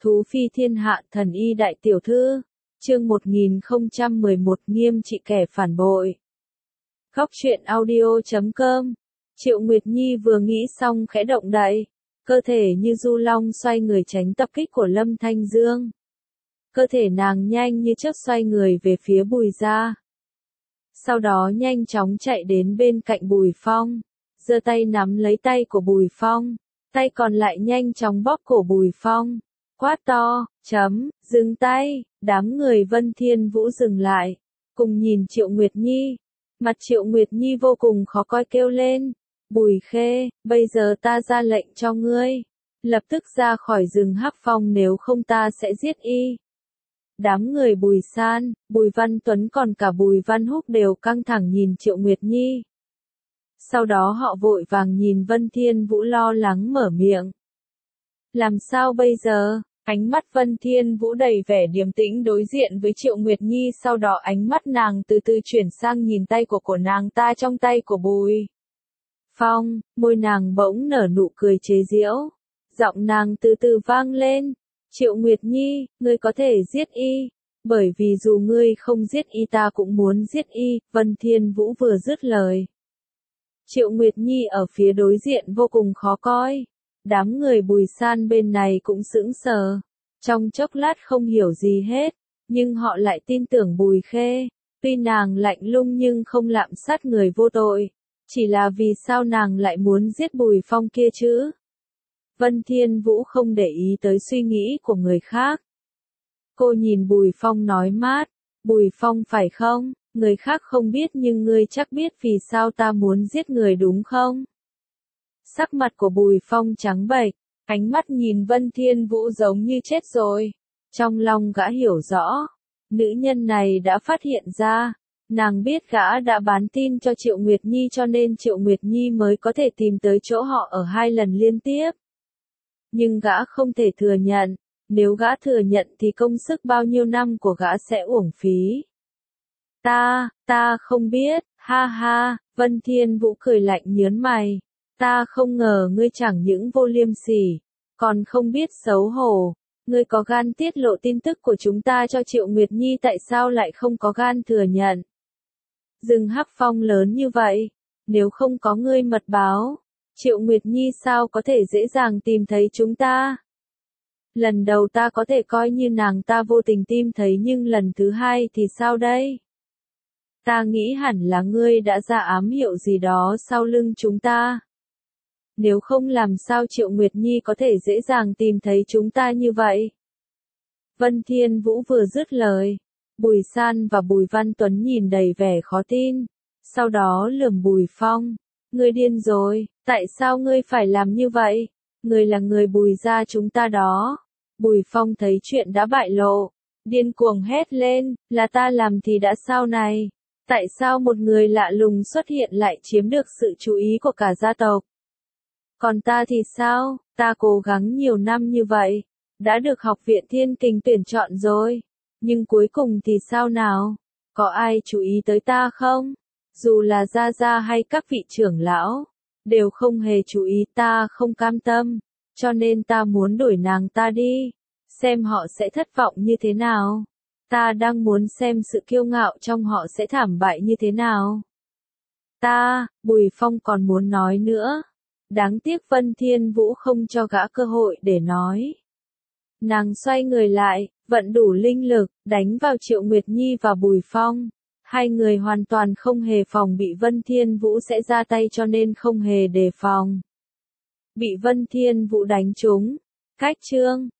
Thú phi thiên hạ thần y đại tiểu thư. Chương 1011 nghiêm trị kẻ phản bội. Góc truyện audio.com. Triệu Nguyệt Nhi vừa nghĩ xong khẽ động đậy, cơ thể như du long xoay người tránh tập kích của Lâm Thanh Dương. Cơ thể nàng nhanh như chớp xoay người về phía Bùi gia. Sau đó nhanh chóng chạy đến bên cạnh Bùi Phong, giơ tay nắm lấy tay của Bùi Phong, tay còn lại nhanh chóng bóp cổ Bùi Phong, quát to, dừng tay. Đám người Vân Thiên Vũ dừng lại, cùng nhìn Triệu Nguyệt Nhi. Mặt Triệu Nguyệt Nhi vô cùng khó coi kêu lên, Bùi Khê, bây giờ ta ra lệnh cho ngươi, lập tức ra khỏi rừng Hắc Phong, nếu không ta sẽ giết y. Đám người Bùi San, Bùi Văn Tuấn còn cả Bùi Văn Húc đều căng thẳng nhìn Triệu Nguyệt Nhi. Sau đó họ vội vàng nhìn Vân Thiên Vũ lo lắng mở miệng. Làm sao bây giờ? Ánh mắt Vân Thiên Vũ đầy vẻ điềm tĩnh đối diện với Triệu Nguyệt Nhi, sau đó ánh mắt nàng từ từ chuyển sang nhìn tay của nàng ta trong tay của Bùi Phong, môi nàng bỗng nở nụ cười chế giễu, giọng nàng từ từ vang lên, Triệu Nguyệt Nhi, ngươi có thể giết y, bởi vì dù ngươi không giết y ta cũng muốn giết y. Vân Thiên Vũ vừa dứt lời, Triệu Nguyệt Nhi ở phía đối diện vô cùng khó coi. Đám người Bùi San bên này cũng sững sờ, trong chốc lát không hiểu gì hết, nhưng họ lại tin tưởng Bùi Khê, tuy nàng lạnh lùng nhưng không lạm sát người vô tội, chỉ là vì sao nàng lại muốn giết Bùi Phong kia chứ? Vân Thiên Vũ không để ý tới suy nghĩ của người khác. Cô nhìn Bùi Phong nói mát, Bùi Phong phải không? Người khác không biết nhưng ngươi chắc biết vì sao ta muốn giết người đúng không? Sắc mặt của Bùi Phong trắng bệch, ánh mắt nhìn Vân Thiên Vũ giống như chết rồi. Trong lòng gã hiểu rõ, nữ nhân này đã phát hiện ra, nàng biết gã đã bán tin cho Triệu Nguyệt Nhi cho nên Triệu Nguyệt Nhi mới có thể tìm tới chỗ họ ở 2 lần liên tiếp. Nhưng gã không thể thừa nhận, nếu gã thừa nhận thì công sức bao nhiêu năm của gã sẽ uổng phí. Ta không biết, ha ha. Vân Thiên Vũ cười lạnh nhớn mày. Ta không ngờ ngươi chẳng những vô liêm sỉ, còn không biết xấu hổ. Ngươi có gan tiết lộ tin tức của chúng ta cho Triệu Nguyệt Nhi, tại sao lại không có gan thừa nhận? Rừng Hắc Phong lớn như vậy, nếu không có ngươi mật báo, Triệu Nguyệt Nhi sao có thể dễ dàng tìm thấy chúng ta? Lần đầu ta có thể coi như nàng ta vô tình tìm thấy, nhưng lần thứ hai thì sao đây? Ta nghĩ hẳn là ngươi đã ra ám hiệu gì đó sau lưng chúng ta. Nếu không làm sao Triệu Nguyệt Nhi có thể dễ dàng tìm thấy chúng ta như vậy? Vân Thiên Vũ vừa dứt lời, Bùi San và Bùi Văn Tuấn nhìn đầy vẻ khó tin, sau đó lườm Bùi Phong, ngươi điên rồi, tại sao ngươi phải làm như vậy? Ngươi là người Bùi gia chúng ta đó. Bùi Phong thấy chuyện đã bại lộ, điên cuồng hét lên, là ta làm thì đã sao này? Tại sao một người lạ lùng xuất hiện lại chiếm được sự chú ý của cả gia tộc? Còn ta thì sao? Ta cố gắng nhiều năm như vậy, đã được Học viện Thiên Kình tuyển chọn rồi. Nhưng cuối cùng thì sao nào? Có ai chú ý tới ta không? Dù là Gia Gia hay các vị trưởng lão, đều không hề chú ý. Ta không cam tâm, cho nên ta muốn đuổi nàng ta đi, xem họ sẽ thất vọng như thế nào. Ta đang muốn xem sự kiêu ngạo trong họ sẽ thảm bại như thế nào. Bùi Phong còn muốn nói nữa. Đáng tiếc Vân Thiên Vũ không cho gã cơ hội để nói. Nàng xoay người lại, vận đủ linh lực, đánh vào Triệu Nguyệt Nhi và Bùi Phong. Hai người hoàn toàn không hề phòng bị Vân Thiên Vũ sẽ ra tay cho nên không hề đề phòng. Bị Vân Thiên Vũ đánh trúng. Cách chương